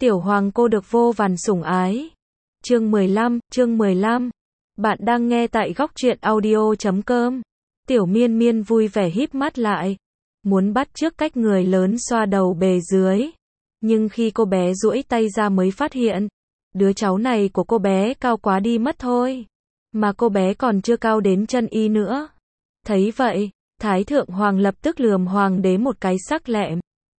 Tiểu hoàng cô được vô vàn sủng ái. Chương 15. Bạn đang nghe tại góc truyện audio.com. Tiểu Miên Miên vui vẻ híp mắt lại, muốn bắt chước cách người lớn xoa đầu bề dưới. Nhưng khi cô bé duỗi tay ra mới phát hiện, đứa cháu này của cô bé cao quá đi mất thôi. Mà cô bé còn chưa cao đến chân y nữa. Thấy vậy, Thái Thượng Hoàng lập tức lườm Hoàng đế một cái sắc lẹm.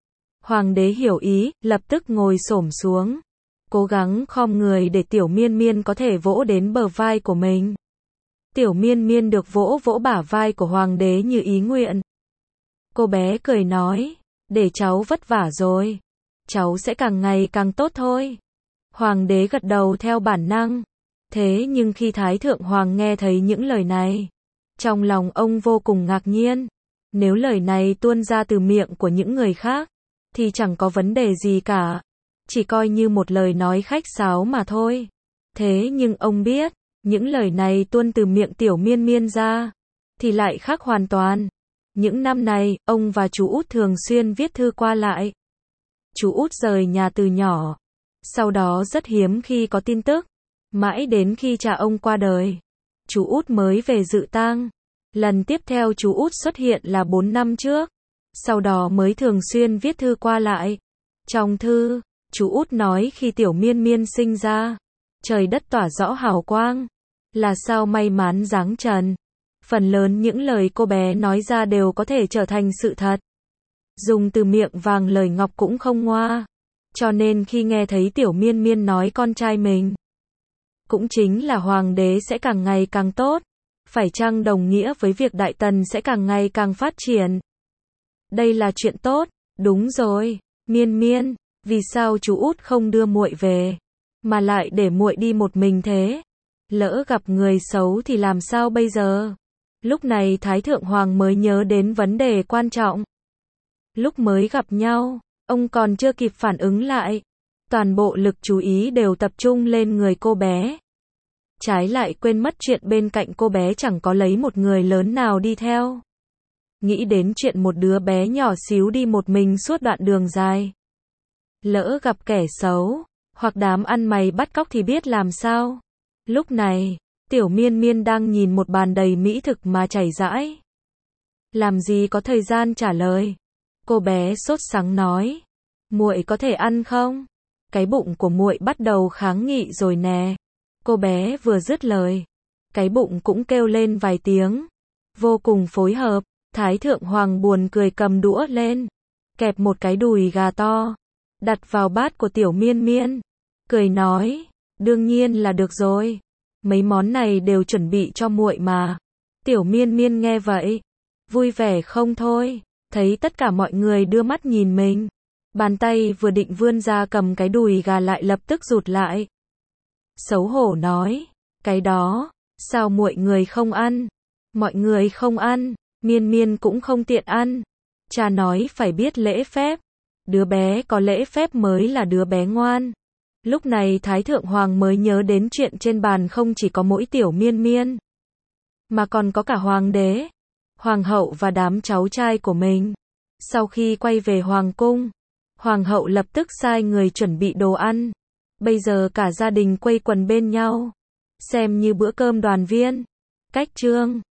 Hoàng đế hiểu ý, lập tức ngồi xổm xuống, cố gắng khom người để Tiểu Miên Miên có thể vỗ đến bờ vai của mình. Tiểu Miên Miên được vỗ vỗ bả vai của Hoàng đế như ý nguyện. Cô bé cười nói, để cháu vất vả rồi, cháu sẽ càng ngày càng tốt thôi. Hoàng đế gật đầu theo bản năng. Thế nhưng khi Thái Thượng Hoàng nghe thấy những lời này, trong lòng ông vô cùng ngạc nhiên. Nếu lời này tuôn ra từ miệng của những người khác, thì chẳng có vấn đề gì cả, chỉ coi như một lời nói khách sáo mà thôi. Thế nhưng ông biết, những lời này tuôn từ miệng Tiểu Miên Miên ra, thì lại khác hoàn toàn. Những năm này, ông và chú út thường xuyên viết thư qua lại. Chú út rời nhà từ nhỏ, sau đó rất hiếm khi có tin tức, mãi đến khi cha ông qua đời, chú út mới về dự tang. Lần tiếp theo chú út xuất hiện là 4 năm trước, sau đó mới thường xuyên viết thư qua lại. Trong thư, chú út nói khi Tiểu Miên Miên sinh ra, trời đất tỏa rõ hào quang, là sao may mắn giáng trần. Phần lớn những lời cô bé nói ra đều có thể trở thành sự thật. Dùng từ miệng vàng lời ngọc cũng không ngoa. Cho nên khi nghe thấy Tiểu Miên Miên nói con trai mình, cũng chính là Hoàng đế sẽ càng ngày càng tốt, phải chăng đồng nghĩa với việc Đại Tần sẽ càng ngày càng phát triển? Đây là chuyện tốt. Đúng rồi, Miên Miên, vì sao chú út không đưa muội về, mà lại để muội đi một mình thế? Lỡ gặp người xấu thì làm sao bây giờ? Lúc này Thái Thượng Hoàng mới nhớ đến vấn đề quan trọng. Lúc mới gặp nhau, ông còn chưa kịp phản ứng lại, toàn bộ lực chú ý đều tập trung lên người cô bé. Trái lại quên mất chuyện bên cạnh cô bé chẳng có lấy một người lớn nào đi theo. Nghĩ đến chuyện một đứa bé nhỏ xíu đi một mình suốt đoạn đường dài. Lỡ gặp kẻ xấu, hoặc đám ăn mày bắt cóc thì biết làm sao? Lúc này, Tiểu Miên Miên đang nhìn một bàn đầy mỹ thực mà chảy rãi. Làm gì có thời gian trả lời. Cô bé sốt sắng nói, muội có thể ăn không? Cái bụng của muội bắt đầu kháng nghị rồi nè. Cô bé vừa dứt lời, cái bụng cũng kêu lên vài tiếng, vô cùng phối hợp. Thái Thượng Hoàng buồn cười cầm đũa lên, kẹp một cái đùi gà to, đặt vào bát của Tiểu Miên Miên, cười nói, đương nhiên là được rồi, mấy món này đều chuẩn bị cho muội mà. Tiểu Miên Miên nghe vậy, vui vẻ không thôi, thấy tất cả mọi người đưa mắt nhìn mình, bàn tay vừa định vươn ra cầm cái đùi gà lại lập tức rụt lại. Xấu hổ nói, cái đó, sao muội người không ăn? Mọi người không ăn, Miên Miên cũng không tiện ăn. Cha nói phải biết lễ phép, đứa bé có lễ phép mới là đứa bé ngoan. Lúc này Thái Thượng Hoàng mới nhớ đến chuyện trên bàn không chỉ có mỗi Tiểu Miên Miên, mà còn có cả Hoàng đế, Hoàng hậu và đám cháu trai của mình. Sau khi quay về Hoàng cung, Hoàng hậu lập tức sai người chuẩn bị đồ ăn. Bây giờ cả gia đình quây quần bên nhau, xem như bữa cơm đoàn viên. Cách chương